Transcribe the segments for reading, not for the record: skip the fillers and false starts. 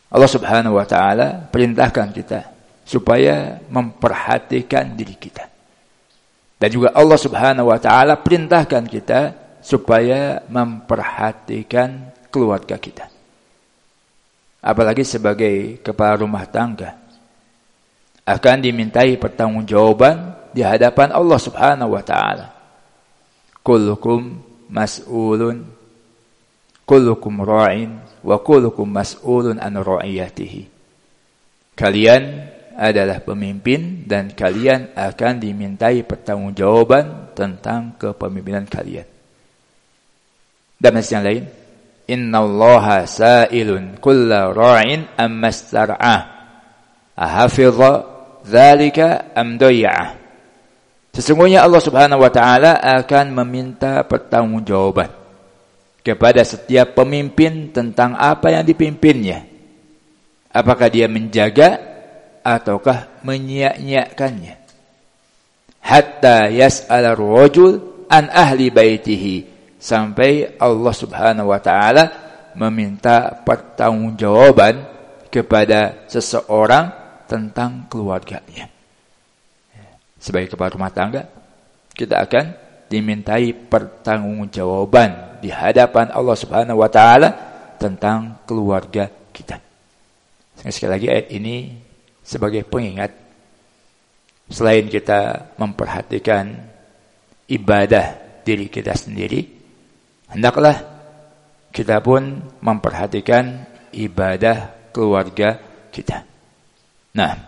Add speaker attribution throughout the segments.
Speaker 1: Allah Subhanahu wa taala perintahkan kita supaya memperhatikan diri kita. Dan juga Allah Subhanahu wa taala perintahkan kita supaya memperhatikan keluarga kita. Apalagi sebagai kepala rumah tangga akan dimintai pertanggungjawaban di hadapan Allah Subhanahu wa taala. Kullukum mas'ulun, kullukum ra'in, wa kullukum mas'ulun an ra'iyatihi. Kalian adalah pemimpin dan kalian akan dimintai pertanggungjawaban tentang kepemimpinan kalian. Dan yang lain, innallaha sa'ilun kulla ra'in amma star'ah ahafidha dzalika am dayya'ah. Sesungguhnya Allah Subhanahu wa taala akan meminta pertanggungjawaban kepada setiap pemimpin tentang apa yang dipimpinnya. Apakah dia menjaga ataukah menyia-nyiakannya. Hatta yas'ala ar-rajul an ahli baitihi, sampai Allah Subhanahu wa taala meminta pertanggungjawaban kepada seseorang tentang keluarganya. Sebagai kepala rumah tangga, kita akan dimintai pertanggungjawaban di hadapan Allah Subhanahu wa taala tentang keluarga kita. Sekali lagi ayat ini sebagai pengingat, selain kita memperhatikan ibadah diri kita sendiri, hendaklah kita pun memperhatikan ibadah keluarga kita. Nah,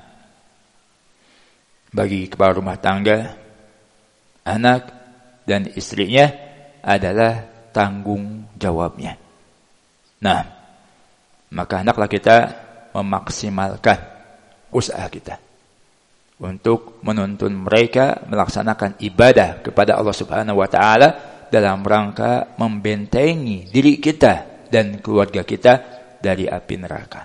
Speaker 1: bagi kepala rumah tangga, anak dan istrinya adalah tanggung jawabnya. Nah, maka hendaklah kita memaksimalkan usaha kita untuk menuntun mereka melaksanakan ibadah kepada Allah Subhanahu wa taala dalam rangka membentengi diri kita dan keluarga kita dari api neraka.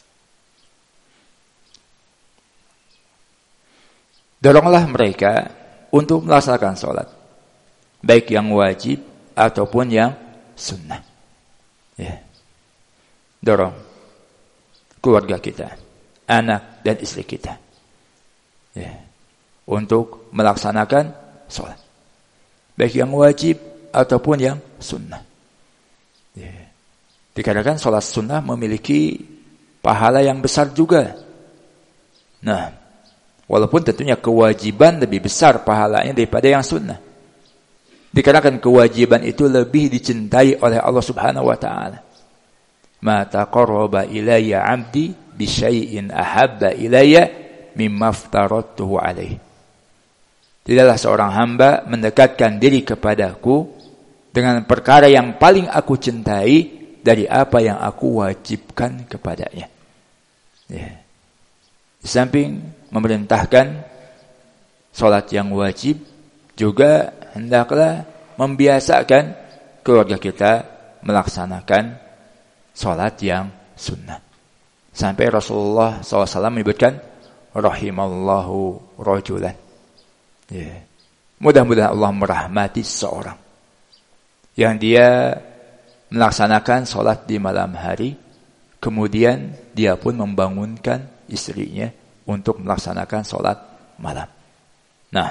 Speaker 1: Doronglah mereka untuk melaksanakan sholat, baik yang wajib ataupun yang sunnah. Ya. Dorong keluarga kita, anak dan istri kita, ya, untuk melaksanakan sholat, baik yang wajib ataupun yang sunnah. Ya. Dikarenakan sholat sunnah memiliki pahala yang besar juga. Nah, walaupun tentunya kewajiban lebih besar pahalanya daripada yang sunnah. Dikarenakan kewajiban itu lebih dicintai oleh Allah Subhanahu wa taala. Ma taqarraba ilayya 'abdi bi syai'in ahabba ilayya mimma aftaratuhu alaihi. Tidaklah seorang hamba mendekatkan diri kepadaku dengan perkara yang paling aku cintai dari apa yang aku wajibkan kepadanya. Ya. Di samping memerintahkan sholat yang wajib, juga hendaklah membiasakan keluarga kita melaksanakan sholat yang sunnah. Sampai Rasulullah SAW menyebutkan, rahimallahu rajulan. Ya. Mudah-mudahan Allah merahmati seorang yang dia melaksanakan sholat di malam hari, kemudian dia pun membangunkan istrinya untuk melaksanakan sholat malam. Nah,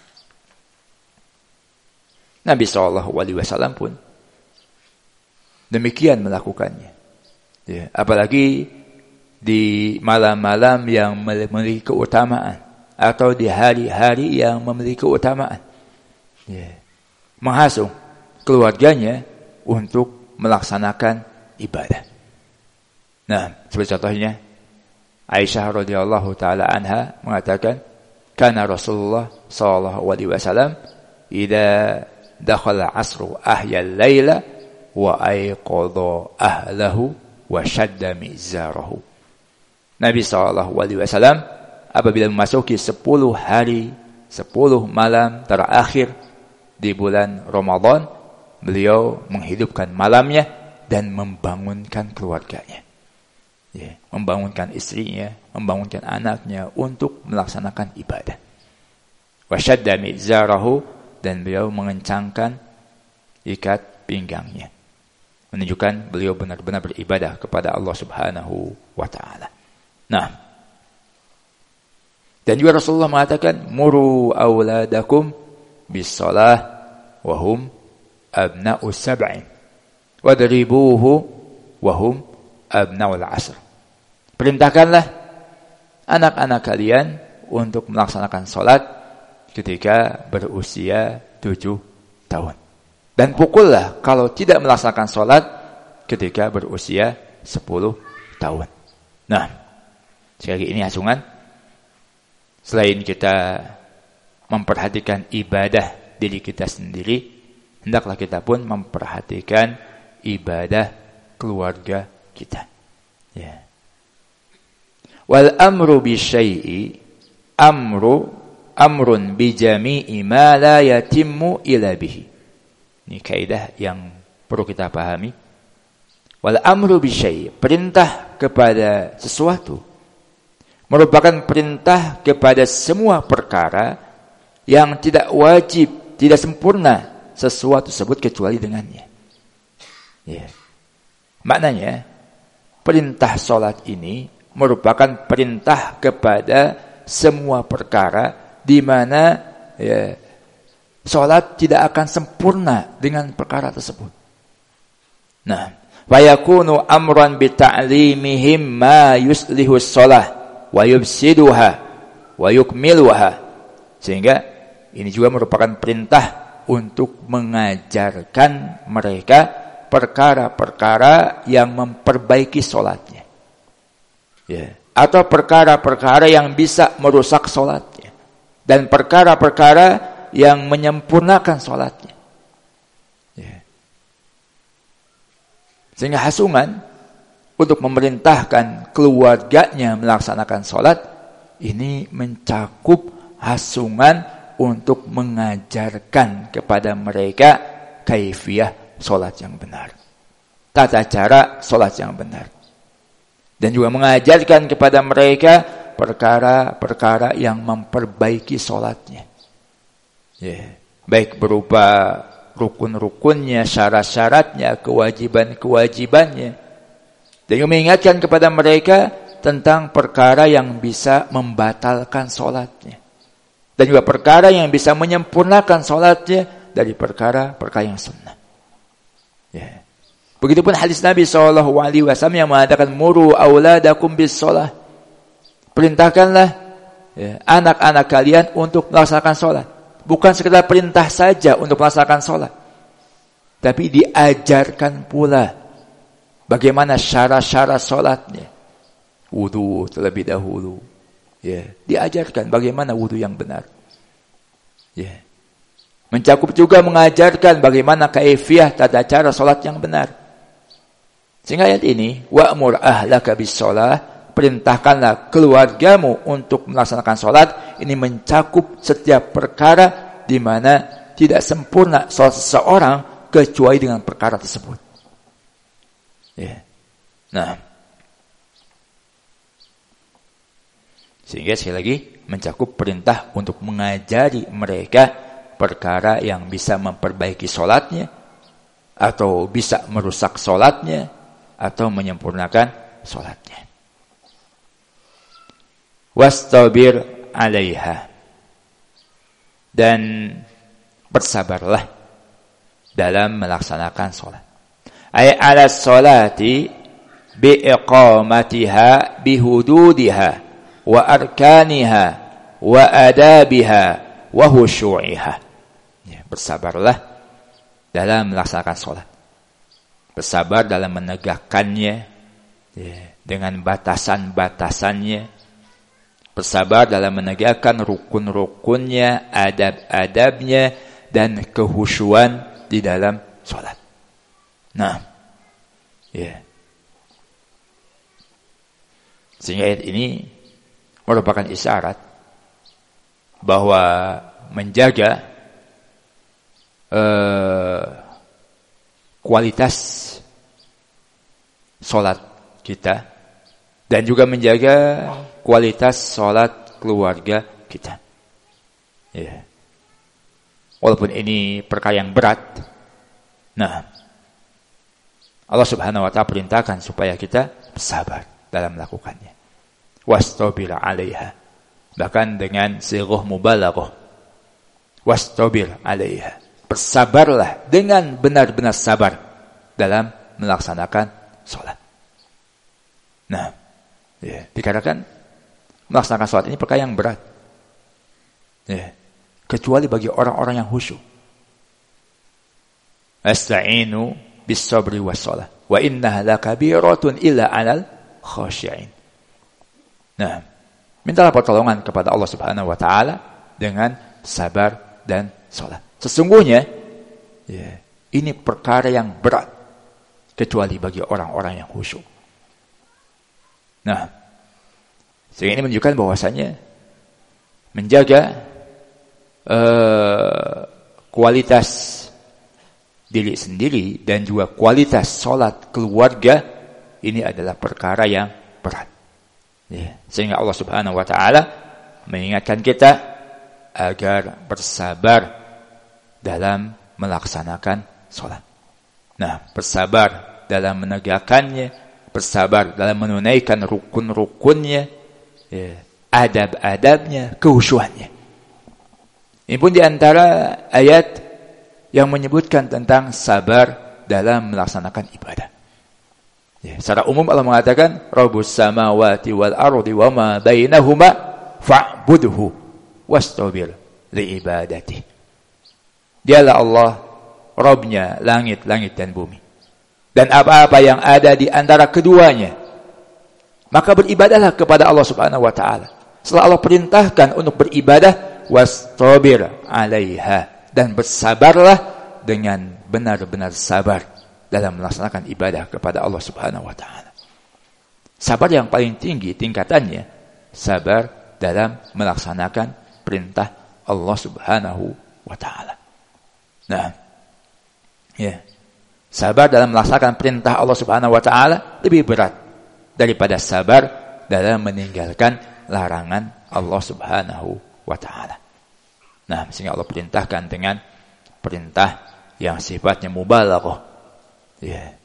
Speaker 1: Nabi SAW pun demikian melakukannya. Ya, apalagi di malam-malam yang memiliki keutamaan atau di hari-hari yang memiliki keutamaan. Ya, menghasung keluarganya untuk melaksanakan ibadah. Nah, seperti contohnya Aisyah radhiyallahu taala anha mengatakan, kana Rasulullah sallallahu alaihi wasallam idza dakhala asru ahya al-laila wa ayqadha ahlahu wa shadda mizarahu. Nabi sallallahu alaihi wasallam apabila memasuki 10 hari, 10 malam terakhir di bulan Ramadan, beliau menghidupkan malamnya dan membangunkan keluarganya. Ya, membangunkan istrinya, membangunkan anaknya untuk melaksanakan ibadah. Wa shadda mizarahu, dan beliau mengencangkan ikat pinggangnya. menunjukkan beliau benar-benar beribadah kepada Allah Subhanahu wa taala. Nah, dan juga Rasulullah mengatakan, "Muru auladakum bis-shalah wa hum abna'u sab'in wadribuhu wa hum abna'ul 'ashr." Perintahkanlah anak-anak kalian untuk melaksanakan salat ketika berusia 7 tahun. Dan pukullah kalau tidak melaksanakan salat ketika berusia 10 tahun. Nah, sekali lagi ini hasungan. Selain kita memperhatikan ibadah diri kita sendiri, hendaklah kita pun memperhatikan ibadah keluarga kita. Ya. Wal amru bi syai'i amrun bi jami'i ma la yatimmu ila bihi. Ini kaidah yang perlu kita pahami. Wal amru bi syai', perintah kepada sesuatu, merupakan perintah kepada semua perkara yang tidak wajib, tidak sempurna sesuatu tersebut kecuali dengannya. Ya. Maknanya, perintah salat ini merupakan perintah kepada semua perkara di mana salat tidak akan sempurna dengan perkara tersebut. Nah, fayakunu amran bi ta'limihim ma yuslihu shalah wa yufsiduha wa yukmiluha. Sehingga ini juga merupakan perintah untuk mengajarkan mereka perkara-perkara yang memperbaiki salatnya. Ya, atau perkara-perkara yang bisa merusak salatnya dan perkara-perkara yang menyempurnakan salatnya. Ya. Sehingga hasungan untuk memerintahkan keluarganya melaksanakan salat ini mencakup hasungan untuk mengajarkan kepada mereka kaifiyah salat yang benar, tata cara salat yang benar, dan juga mengajarkan kepada mereka perkara-perkara yang memperbaiki salatnya. Ya, baik berupa rukun-rukunnya, syarat-syaratnya, kewajiban-kewajibannya. Dan mengingatkan kepada mereka tentang perkara yang bisa membatalkan salatnya. Dan juga perkara yang bisa menyempurnakan salatnya dari perkara-perkara yang sunnah. Ya. Begitupun hadis Nabi SAW yang mengatakan, "Muru auladakum bis-shalah." Perintahkanlah anak-anak kalian untuk melaksanakan salat. Bukan sekedar perintah saja untuk melaksanakan sholat, tapi diajarkan pula bagaimana syarat-syarat sholatnya. Wudu terlebih dahulu. Ya, diajarkan bagaimana wudu yang benar. Ya. Mencakup juga mengajarkan bagaimana kaifiyah tata cara sholat yang benar. Sehingga ayat ini, wa'mur ahlaka bis-shalah, perintahkanlah keluargamu untuk melaksanakan sholat, ini mencakup setiap perkara di mana tidak sempurna sholat seseorang kecuali dengan perkara tersebut. Ya. Nah, sehingga sekali lagi mencakup perintah untuk mengajari mereka perkara yang bisa memperbaiki sholatnya, atau bisa merusak sholatnya, atau menyempurnakan sholatnya. Wastabir 'alaiha, dan bersabarlah dalam melaksanakan salat. Ay 'ala sholati bi iqamatiha bi hududiha wa arkaniha wa adabiha wa khusyu'iha. Ya, bersabarlah dalam melaksanakan salat. Bersabar dalam menegakkannya, ya, dengan batasan-batasannya. Bersabar dalam menegakkan rukun-rukunnya, adab-adabnya, dan kehusyuan di dalam sholat. Nah, ya. Sehingga ayat ini merupakan isyarat bahwa menjaga kualitas sholat kita dan juga menjaga kualitas sholat keluarga kita. Ya. Walaupun ini perkara yang berat. Nah, Allah Subhanahu wa ta'ala perintahkan supaya kita bersabar dalam melakukannya. Wastabir 'alaiha. Bahkan dengan sighah mubalaghah. Wastabir 'alaiha. Bersabarlah dengan benar-benar sabar dalam melaksanakan salat. Nah, ya, dikatakan melaksanakan salat ini perkara yang berat. Ya, kecuali bagi orang-orang yang khusyuk. Asta'inu bis-sabri was-shalah wa innaha lakabiratun illa 'alal khashi'in. Nah, mintalah pertolongan kepada Allah Subhanahu wa taala dengan sabar dan salat. Sesungguhnya ya, ini perkara yang berat kecuali bagi orang-orang yang khusyuk. Nah, sehingga ini menunjukkan bahwasanya menjaga kualitas diri sendiri dan juga kualitas sholat keluarga ini adalah perkara yang berat. Ya, sehingga Allah Subhanahu wa taala mengingatkan kita agar bersabar dalam melaksanakan sholat. Nah, bersabar dalam menegakkannya, bersabar dalam menunaikan rukun-rukunnya, ya, adab-adabnya, kehusyuannya. Ini pun diantara ayat yang menyebutkan tentang sabar dalam melaksanakan ibadah. Ya, secara umum Allah mengatakan, Rabbus samawati wal ardi wa ma bainahuma fa'budhu wastabir li ibadati. Dialah Allah, Rabbnya langit-langit dan bumi. Dan apa-apa yang ada di antara keduanya. Maka beribadahlah kepada Allah Subhanahu wa taala. Setelah Allah perintahkan untuk beribadah, wastabir 'alaiha, dan bersabarlah dengan benar-benar sabar dalam melaksanakan ibadah kepada Allah Subhanahu wa taala. Sabar yang paling tinggi tingkatannya, sabar dalam melaksanakan perintah Allah Subhanahu wa taala. Nah, ya. Sabar dalam melaksanakan perintah Allah Subhanahu wa taala lebih berat daripada sabar dalam meninggalkan larangan Allah Subhanahu wa taala. Nah, sehingga Allah perintahkan dengan perintah yang sifatnya mubalaghah. Ya.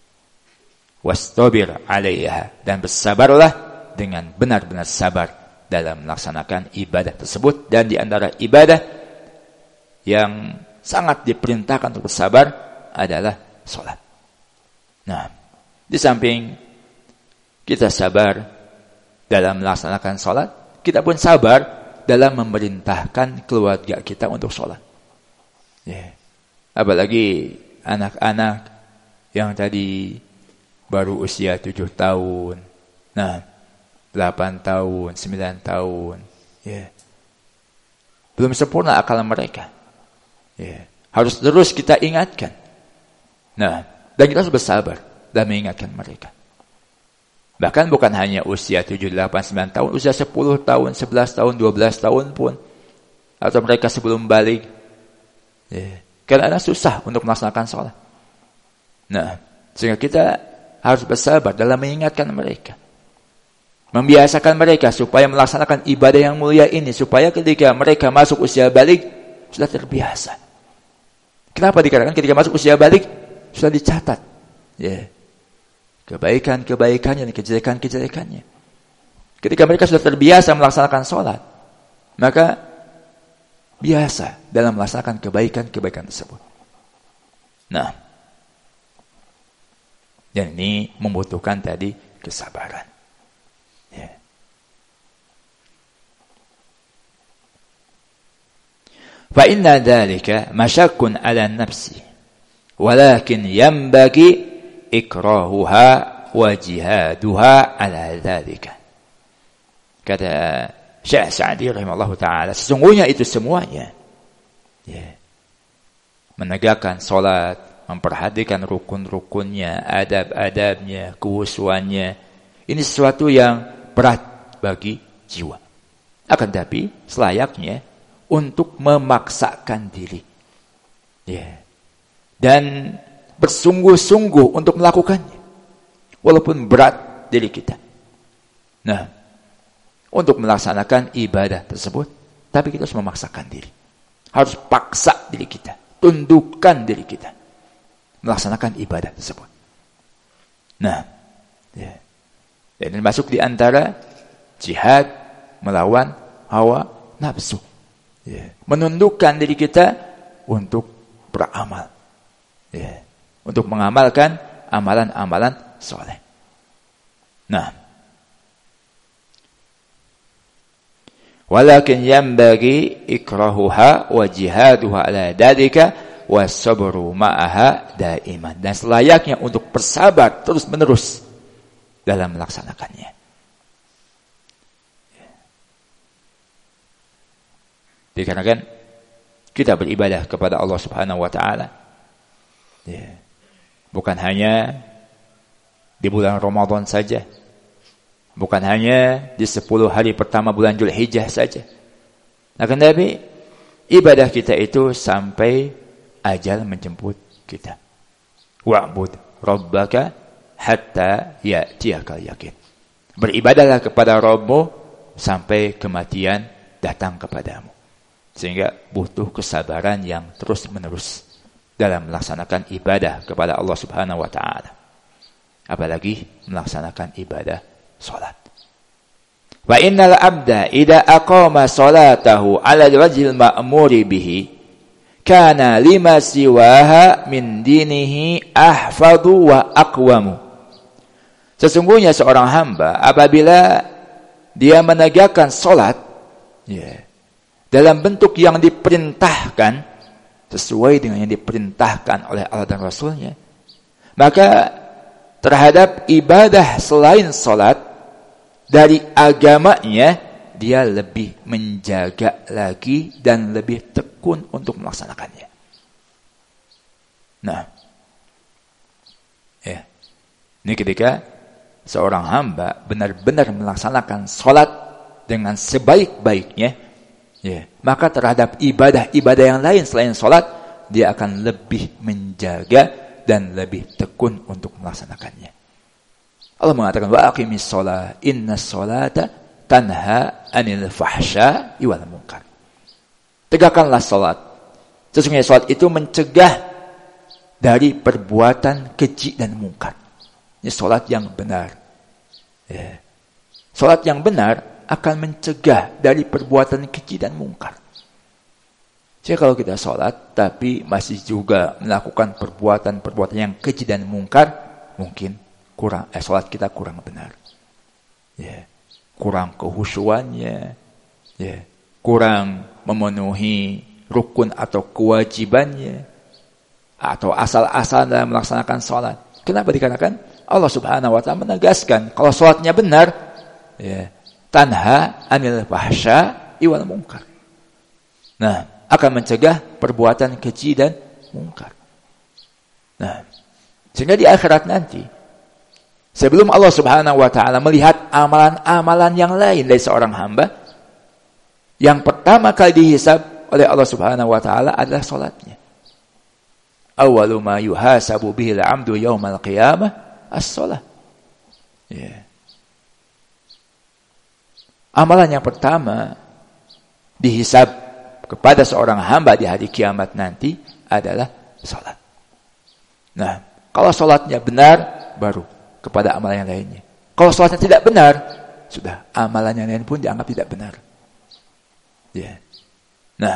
Speaker 1: Wastabir 'alaiha, dan bersabarlah dengan benar-benar sabar dalam melaksanakan ibadah tersebut. Dan di antara ibadah yang sangat diperintahkan untuk bersabar adalah salat. Nah, di samping kita sabar dalam melaksanakan salat, kita pun sabar dalam memerintahkan keluarga kita untuk salat. Ya. Apalagi anak-anak yang tadi baru usia 7 tahun, nah 8 tahun, 9 tahun, ya. Belum sempurna akal mereka. Ya. Harus terus kita ingatkan. Nah, dan kita harus bersabar dan mengingatkan mereka. Bahkan bukan hanya usia 7, 8, 9 tahun, usia 10 tahun, 11 tahun, 12 tahun pun, atau mereka sebelum balik. Ya. Karena susah untuk melaksanakan sholat. Nah, sehingga kita harus bersabar dalam mengingatkan mereka. Membiasakan mereka supaya melaksanakan ibadah yang mulia ini, supaya ketika mereka masuk usia balik, sudah terbiasa. Kenapa dikatakan ketika masuk usia balik, sudah dicatat. Ya. Kebaikan-kebaikannya dan kejelekan-kejelekannya. Ketika mereka sudah terbiasa melaksanakan sholat, maka biasa dalam melaksanakan kebaikan-kebaikan tersebut. Nah, dan ini membutuhkan tadi kesabaran. Ya. Fa inna dzalika masyaqqun 'ala an-nafsi, walakin yanbaghi ikrahuha wa jihaduha 'ala dzalika. Kata Syekh Sa'di rahimahullah ta'ala, sesungguhnya itu semuanya, ya, menegakkan salat, memperhatikan rukun-rukunnya, adab-adabnya, kehusuannya, ini sesuatu yang berat bagi jiwa. Akan tapi selayaknya untuk memaksakan diri, ya, dan bersungguh-sungguh untuk melakukannya, walaupun berat diri kita. Nah, untuk melaksanakan ibadah tersebut, tapi kita harus memaksakan diri. Harus paksa diri kita, tundukkan diri kita melaksanakan ibadah tersebut. Nah, ya. Dan masuk di antara jihad melawan hawa nafsu. Ya. Menundukkan diri kita untuk beramal. Ya. Untuk mengamalkan amalan-amalan soleh. Nah. Walakin yanbaghi ikrahuha wa jihaduha ala dalika was-sabru ma'aha daiman. Dan selayaknya untuk bersabar terus-menerus dalam melaksanakannya. Dikarenakan kita beribadah kepada Allah Subhanahu wa taala. Ya. Bukan hanya di bulan Ramadan saja. Bukan hanya di 10 hari pertama bulan Dzulhijjah saja. Akan tetapi ibadah kita itu sampai ajal menjemput kita. Wa'bud rabbaka hatta ya'tiyakal yakin. Beribadahlah kepada Rabbmu sampai kematian datang kepadamu. Sehingga butuh kesabaran yang terus-menerus dalam melaksanakan ibadah kepada Allah Subhanahu wa taala. Apalagi melaksanakan ibadah salat. Wa innal abda idza aqama salatahu 'ala al-wajhil ma'muri bihi kana lima siwaha min dinihi ahfadu wa aqwamu. Sesungguhnya seorang hamba apabila dia menegakkan salat dalam bentuk yang diperintahkan sesuai dengan yang diperintahkan oleh Allah dan Rasulnya, maka terhadap ibadah selain salat dari agamanya dia lebih menjaga lagi dan lebih tekun untuk melaksanakannya. Nah, ini ketika seorang hamba benar-benar melaksanakan salat dengan sebaik-baiknya, maka terhadap ibadah-ibadah yang lain selain salat dia akan lebih menjaga dan lebih tekun untuk melaksanakannya. Allah mengatakan wa aqimis shalah innas sholata tanha 'anil fahsya'i wal munkar. Tegakkanlah salat. Sesungguhnya salat itu mencegah dari perbuatan keji dan mungkar. Ini salat yang benar. Salat yang benar akan mencegah dari perbuatan keji dan mungkar. Jadi kalau kita salat tapi masih juga melakukan perbuatan-perbuatan yang keji dan mungkar, mungkin salat kita kurang benar. Kurang kehusuannya, kurang memenuhi rukun atau kewajibannya, atau asal-asal dalam melaksanakan salat. Kenapa? Dikarenakan Allah Subhanahu wa taala menegaskan kalau salatnya benar, tanha 'anil fahsya'i wal munkar. Nah, akan mencegah perbuatan keji dan mungkar. Nah, sehingga di akhirat nanti sebelum Allah Subhanahu wa taala melihat amalan-amalan yang lain dari seorang hamba, yang pertama kali dihisab oleh Allah Subhanahu wa taala adalah salatnya. Awwalu ma yuhasabu bihi al-'abdu yaumal qiyamah as-shalah. Amalan yang pertama dihisab kepada seorang hamba di hari kiamat nanti adalah salat. Nah, kalau salatnya benar, baru kepada amalan yang lainnya. Kalau salatnya tidak benar, sudah amalan yang lain pun dianggap tidak benar. Nah,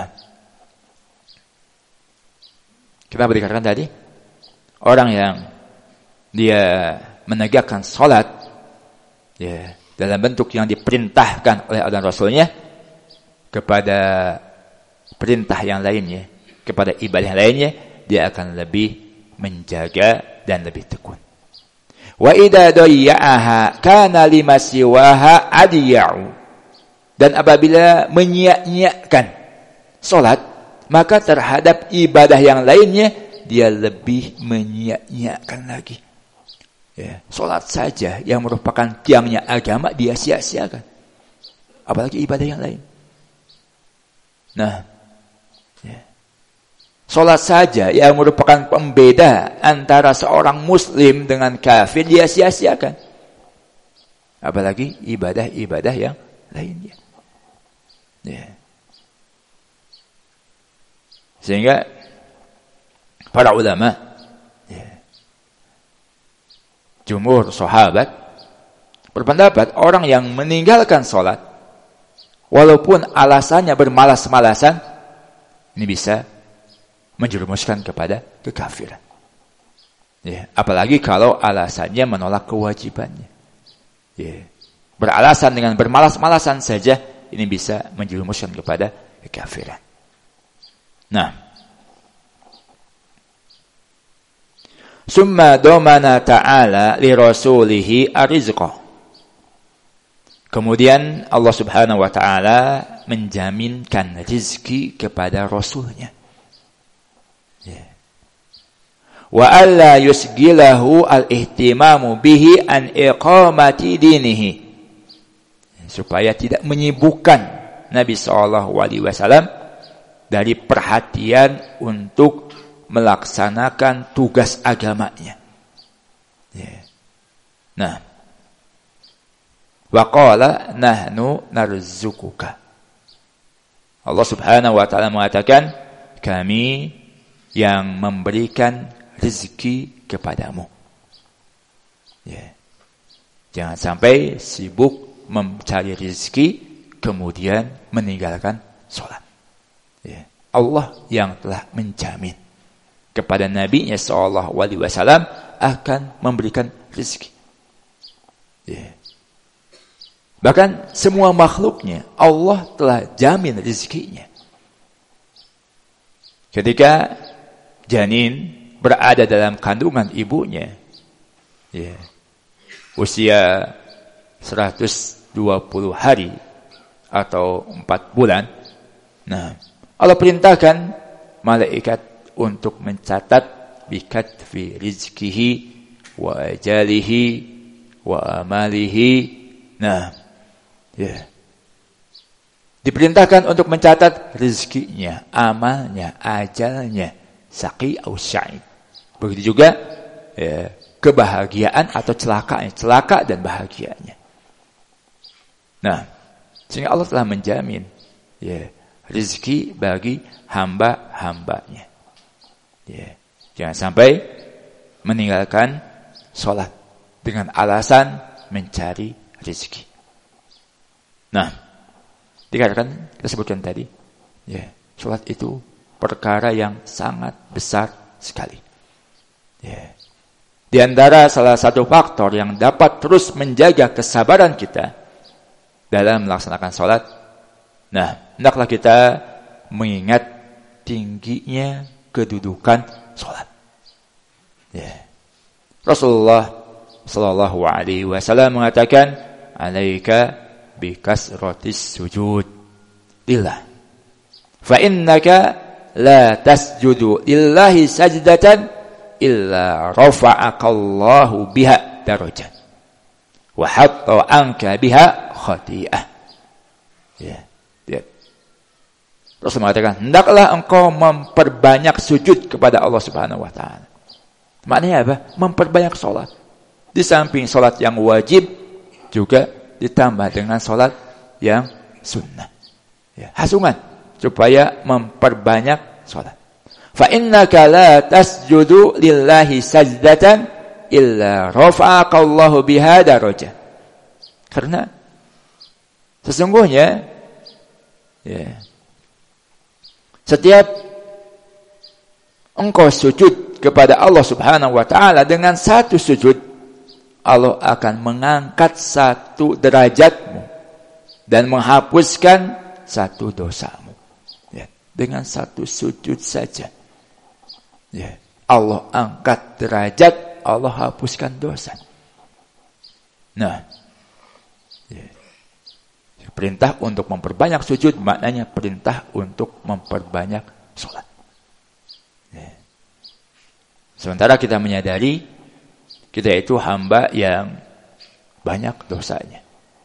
Speaker 1: kita berikan tadi, orang yang dia menegakkan salat, dalam bentuk yang diperintahkan oleh Allah dan Rasulnya kepada perintah yang lainnya, kepada ibadah yang lainnya, dia akan lebih menjaga dan lebih tekun. Wa idza dayya'aha kana lima siwaha adiya'u. Dan apabila menyia-nyiakan salat, maka terhadap ibadah yang lainnya dia lebih menyia-nyiakan lagi. Salat saja yang merupakan tiangnya agama dia sia-siakan. Apalagi ibadah yang lain. Nah, salat saja yang merupakan pembeda antara seorang muslim dengan kafir dia sia-siakan. Apalagi ibadah-ibadah yang lainnya. Sehingga para ulama jumhur sahabat berpendapat orang yang meninggalkan sholat walaupun alasannya bermalas-malasan, ini bisa menjerumuskan kepada kekafiran. Ya, apalagi kalau alasannya menolak kewajibannya. Ya, beralasan dengan bermalas-malasan saja, ini bisa menjerumuskan kepada kekafiran. Nah, summa domana ta'ala li rasulihi arizqah. Kemudian Allah Subhanahu wa taala menjaminkan rezeki kepada rasulnya. Ya. Wa alla yusgilahu al-ihtimamu bihi an iqamati dinihi. Supaya tidak menyibukkan Nabi SAW dari perhatian untuk melaksanakan tugas agamanya. Ya. Nah, wa qala nahnu narzuquka. Allah Subhanahu wa taala mengatakan, kami yang memberikan rezeki kepadamu. Ya. Jangan sampai sibuk mencari rezeki kemudian meninggalkan sholat. Ya. Allah yang telah menjamin kepada Nabi-Nya SAW akan memberikan rezeki. Ya. Bahkan semua makhluknya Allah telah jamin rezekinya. Ketika janin berada dalam kandungan ibunya, ya, usia 120 hari atau 4 bulan, nah, Allah perintahkan malaikat untuk mencatat bikatfi rizkihi wa ajalihi wa amalihi. Nah, ya, diperintahkan untuk mencatat rezekinya, amalnya, ajalnya, saqi atau sya'id. Begitu juga ya, kebahagiaan atau celaka dan bahagianya. Nah, sehingga Allah telah menjamin ya, rezeki bagi hamba-hambanya. Ya, jangan sampai meninggalkan sholat dengan alasan mencari rezeki. Nah, dikatakan, kita sebutkan tadi, ya, sholat itu perkara yang sangat besar sekali. Ya. Di antara salah satu faktor yang dapat terus menjaga kesabaran kita dalam melaksanakan sholat, nah, hendaklah kita mengingat tingginya kedudukan sholat. Ya. Rasulullah Sallallahu Alaihi Wasallam mengatakan, "Alaika bikasratis sujud lillah, fa innaka la tasjudu lillahi sajdatan illa rafa'akallahu biha darajat wa hatta anka biha khati'ah." Ya, ya. Rasul mengatakan, hendaklah engkau memperbanyak sujud kepada Allah Subhanahu wa taala. Maknanya apa? Memperbanyak salat. Di samping salat yang wajib juga ditambah dengan salat yang sunnah. Ya, hasungan supaya memperbanyak salat. Fa innaka la tasjudu lillahi sajdatan illa rafa'akallahu biha darajah. Karena sesungguhnya ya, setiap engkau sujud kepada Allah Subhanahu wa taala dengan satu sujud, Allah akan mengangkat satu derajatmu dan menghapuskan satu dosamu. Ya, dengan satu sujud saja. Ya, Allah angkat derajat, Allah hapuskan dosa. Nah, ya, perintah untuk memperbanyak sujud maknanya perintah untuk memperbanyak sholat. Ya. Sementara kita menyadari kita itu hamba yang banyak dosanya.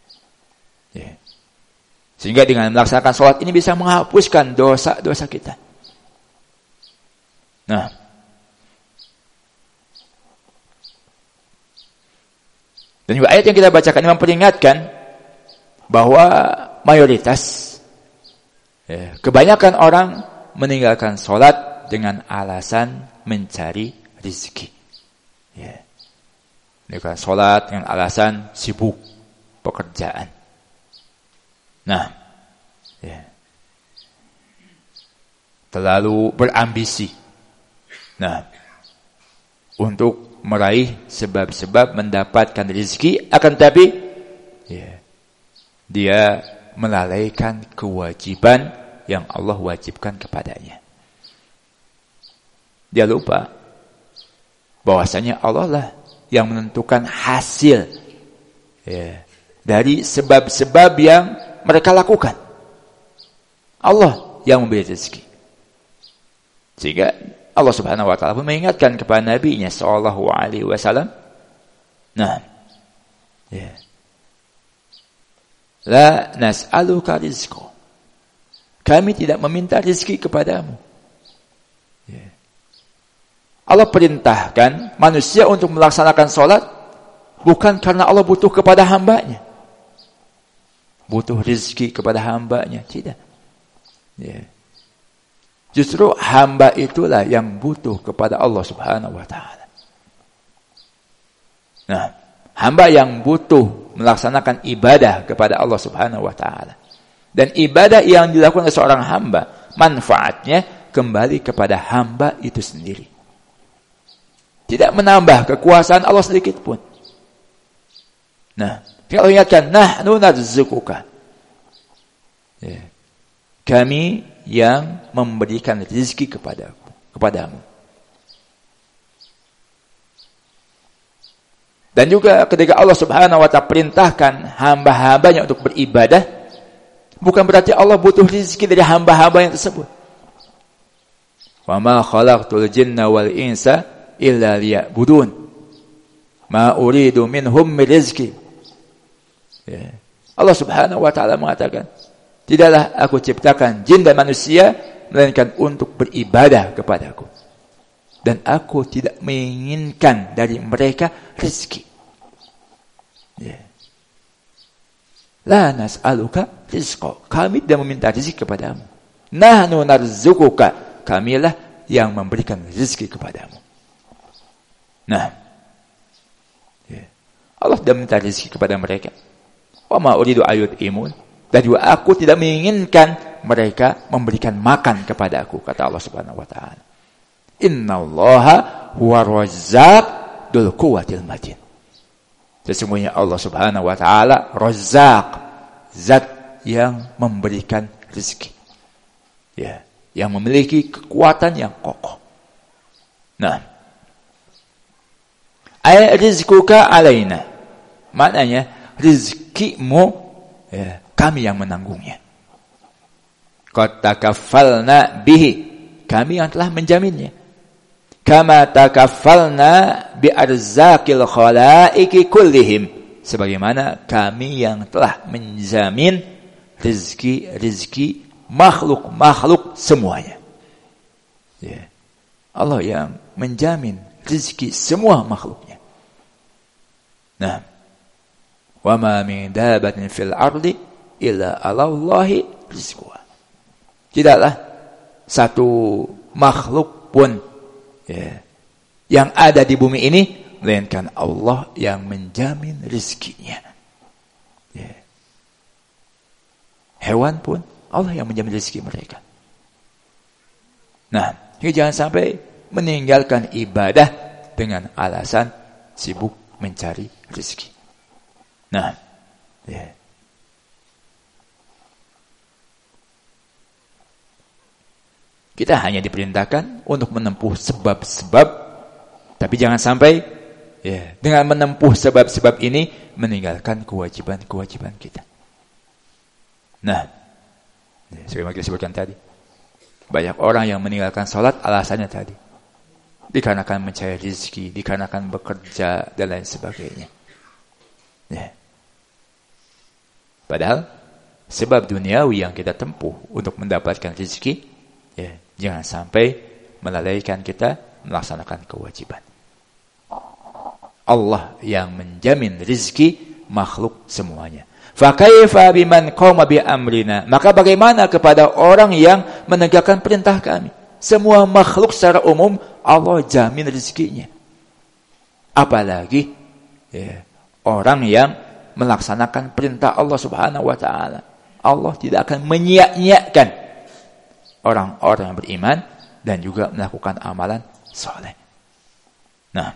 Speaker 1: Ya. Sehingga dengan melaksanakan sholat ini bisa menghapuskan dosa-dosa kita. Nah, dan juga ayat yang kita bacakan ini memperingatkan bahwa mayoritas, ya, kebanyakan orang meninggalkan sholat dengan alasan mencari rezeki. Ya. Mereka sholat dengan alasan sibuk pekerjaan. Nah, ya. Terlalu berambisi. Nah, untuk meraih sebab-sebab mendapatkan rezeki, akan tapi ya, dia melalaikan kewajiban yang Allah wajibkan kepadanya. Dia lupa bahwasanya Allah lah yang menentukan hasil ya, dari sebab-sebab yang mereka lakukan. Allah yang memberi rezeki. Sehingga Allah Subhanahu wa taala mengingatkan kepada nabinya sallallahu alaihi wasallam. Nah, ya. La nas'aluka rizqa. Kami tidak meminta rezeki kepadamu. Ya. Allah perintahkan manusia untuk melaksanakan sholat bukan karena Allah butuh kepada hambanya. Butuh rezeki kepada hambanya. Tidak. Ya. Justru hamba itulah yang butuh kepada Allah Subhanahu wa ta'ala. Nah, hamba yang butuh melaksanakan ibadah kepada Allah Subhanahu wa ta'ala. Dan ibadah yang dilakukan oleh seorang hamba, manfaatnya kembali kepada hamba itu sendiri. Tidak menambah kekuasaan Allah sedikit pun. Nah, kalau ingatkan, nahnu narzuquka. Ya. Kami yang memberikan rezeki kepadamu. Dan juga ketika Allah Subhanahu wa ta'ala perintahkan hamba-hambanya untuk beribadah, bukan berarti Allah butuh rezeki dari hamba-hamba yang tersebut. Wa ma khalaqtul jinna wal insa illa liya'budun. Ma uridu minhum min rizqi. Ya. Allah Subhanahu wa ta'ala mengatakan, tidaklah aku ciptakan jin dan manusia melainkan untuk beribadah kepadaku. Dan aku tidak menginginkan dari mereka rezeki. Ya. La nas'aluka rizqa. Kami tidak meminta rezeki kepadamu. Nahnu narzuquka. Kamilah yang memberikan rezeki kepadamu. Nah, ya. Allah tidak meminta rezeki kepada mereka. Wa ma uridu ayut imun. Dan juga aku tidak menginginkan mereka memberikan makan kepada aku, kata Allah Subhanahu wa ta'ala. Innallaha huwa razzaq dzul quwwatil matin. Sesungguhnya Allah Subhanahu wa ta'ala Razzaq, zat yang memberikan rezeki. Ya, yang memiliki kekuatan yang kokoh. Nah, ay rizquka alaina. Maknanya rezekimu ya, kami yang menanggungnya. Qad takaffalna bihi. Kami yang telah menjaminnya. Kama takaffalna bi arzaqil khalaiqi kullihim. Sebagaimana kami yang telah menjamin rezeki makhluk-makhluk semuanya. Ya. Allah yang menjamin rezeki semua makhluknya. Nah, wa ma min dabatin fil ardi illa 'alallahi rizquha. Tidaklah satu makhluk pun ya, yang ada di bumi ini melainkan Allah yang menjamin rezekinya. Ya. Hewan pun Allah yang menjamin rezeki mereka. Nah, jangan sampai meninggalkan ibadah dengan alasan sibuk mencari rezeki. Nah, ya. Kita hanya diperintahkan untuk menempuh sebab-sebab, tapi jangan sampai ya, dengan menempuh sebab-sebab ini meninggalkan kewajiban-kewajiban kita. Nah, sebagaimana kita sebutkan tadi, banyak orang yang meninggalkan sholat alasannya tadi, dikarenakan mencari rezeki, dikarenakan bekerja dan lain sebagainya. Ya. Padahal sebab duniawi yang kita tempuh untuk mendapatkan rezeki, ya, jangan sampai melalaikan kita melaksanakan kewajiban. Allah yang menjamin rezeki makhluk semuanya. Fa kaifa biman qama bi amrina? Maka bagaimana kepada orang yang menegakkan perintah kami? Semua makhluk secara umum Allah jamin rezekinya. Apalagi Ya. Orang yang melaksanakan perintah Allah Subhanahu wa taala. Allah tidak akan menyia-nyiakan orang-orang yang beriman dan juga melakukan amalan soleh. Nah,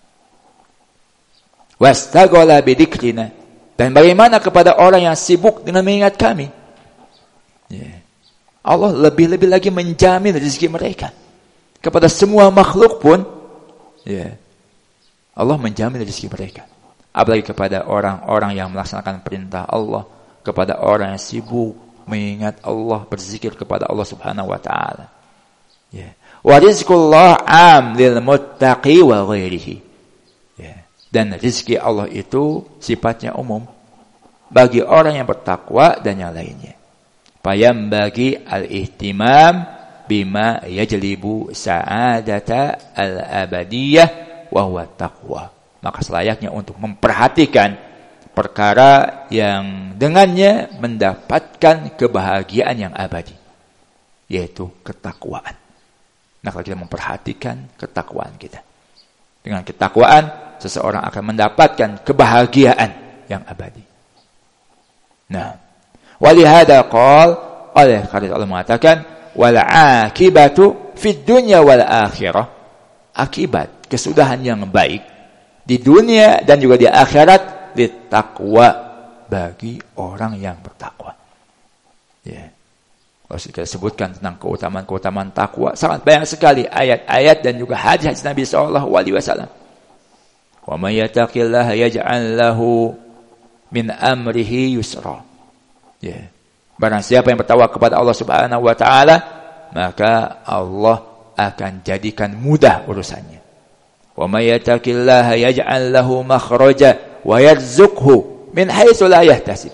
Speaker 1: wastaghala bidzikrina, dan bagaimana kepada orang yang sibuk dengan mengingat kami? Ya. Allah lebih-lebih lagi menjamin rezeki mereka. Kepada semua makhluk pun, ya, Allah menjamin rezeki mereka. Apalagi kepada orang-orang yang melaksanakan perintah Allah, kepada orang yang sibuk mengingat Allah, berzikir kepada Allah Subhanahu wa taala. Ya. Wa rizqullah 'am lil muttaqi wa ghairihi. Ya. Dan rezeki Allah itu sifatnya umum bagi orang yang bertakwa dan yang lainnya. Payam bagi al-ihtimam bima yajlibu sa'adata al-abadiyah wa huwa taqwa. Maka selayaknya untuk memperhatikan perkara yang dengannya mendapatkan kebahagiaan yang abadi, yaitu ketakwaan. Nah, kalau kita memperhatikan ketakwaan kita, dengan ketakwaan seseorang akan mendapatkan kebahagiaan yang abadi. Nah, walihada qala, oleh karena Allah mengatakan wal akibatu fid dunya wal akhirah. Akibat kesudahan yang baik di dunia dan juga di akhirat ditakwa bagi orang yang bertakwa. Ya. Kalau kita sebutkan tentang keutamaan takwa, sangat banyak sekali ayat-ayat dan juga hadis Nabi sallallahu alaihi wasallam. Wa may yattaqillaha yaj'al lahu min amrihi yusra. Ya. Barang siapa yang bertakwa kepada Allah Subhanahu wa taala, maka Allah akan jadikan mudah urusannya. Wa may yattaqillaha yaj'al lahu makhraja wa yarzuqhu min haitsu la yahtasib.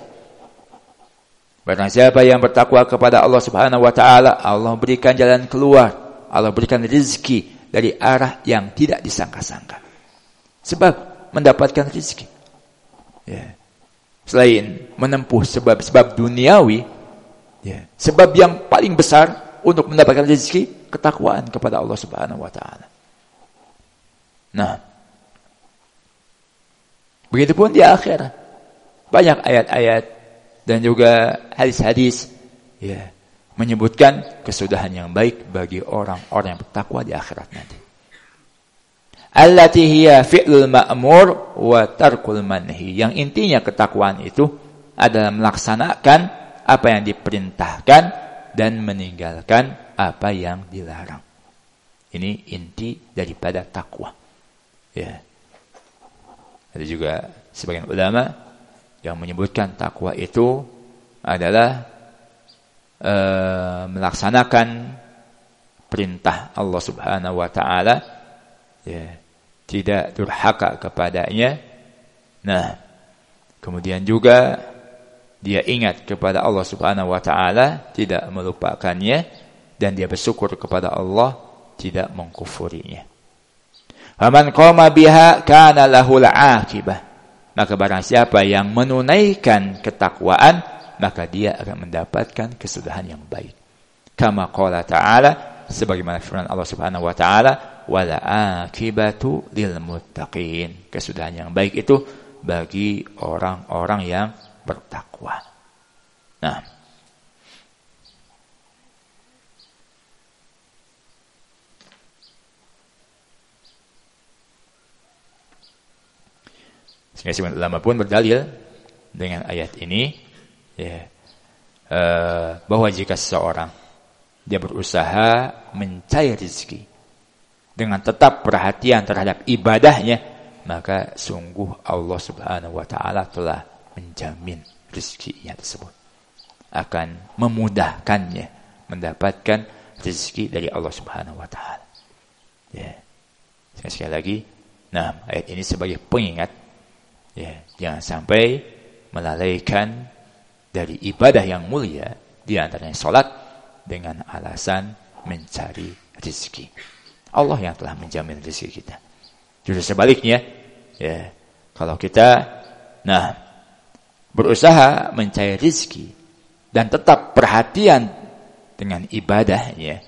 Speaker 1: Barang siapa yang bertakwa kepada Allah Subhanahu wa taala, Allah berikan jalan keluar, Allah berikan rezeki dari arah yang tidak disangka-sangka. Sebab mendapatkan rezeki. Ya. Selain menempuh sebab-sebab duniawi, ya, sebab yang paling besar untuk mendapatkan rezeki, ketakwaan kepada Allah Subhanahu wa taala. Nah, begitupun di akhirat. Banyak ayat-ayat dan juga hadis-hadis, ya, menyebutkan kesudahan yang baik bagi orang-orang yang bertakwa di akhirat nanti. Allati hiya fi'lul ma'mur wa tarkul manhi. Yang intinya ketakwaan itu adalah melaksanakan apa yang diperintahkan dan meninggalkan apa yang dilarang. Ini inti daripada takwa. Ya. Ada juga sebagian ulama yang menyebutkan takwa itu adalah melaksanakan perintah Allah Subhanahu wa taala, ya, tidak durhaka kepadanya. Nah, kemudian juga dia ingat kepada Allah Subhanahu wa taala, tidak melupakannya, dan dia bersyukur kepada Allah, tidak mengkufurinya. Faman qama biha kana lahul aqibah. Maka barang siapa yang menunaikan ketakwaan, maka dia akan mendapatkan kesudahan yang baik. Kama qala ta'ala, sebagaimana firman Allah Subhanahu wa taala, wal aqibatu lil muttaqin. Kesudahan yang baik itu bagi orang-orang yang bertakwa. Nah, sehingga sebagian ulama pun berdalil dengan ayat ini, ya, bahwa jika seseorang dia berusaha mencari rezeki dengan tetap perhatian terhadap ibadahnya, maka sungguh Allah Subhanahu wa taala telah menjamin rezekinya tersebut, akan memudahkannya mendapatkan rezeki dari Allah Subhanahu wa taala. Ya. Sekali lagi, nah, ayat ini sebagai pengingat, ya, jangan sampai melalaikan dari ibadah yang mulia, di antaranya salat, dengan alasan mencari rezeki. Allah yang telah menjamin rezeki kita. Justru sebaliknya, ya, kalau kita berusaha mencari rezeki dan tetap perhatian dengan ibadahnya,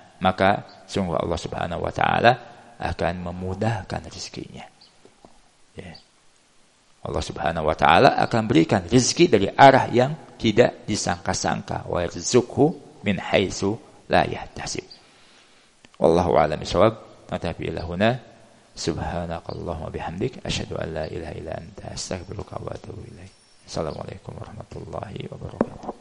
Speaker 1: maka sungguh Allah Subhanahu wa taala akan memudahkan rezekinya. Ya. Allah Subhanahu wa taala akan berikan rezeki dari arah yang tidak disangka-sangka. Wa yarzuqhu min haitsu la yahtasib. Wallahu a'lam bishawab. Natafi ila huna. Subhanakallahumma bihamdik asyhadu an la ilaha illa anta astaghfiruka wa atubu ilaik. Assalamualaikum warahmatullahi wabarakatuh.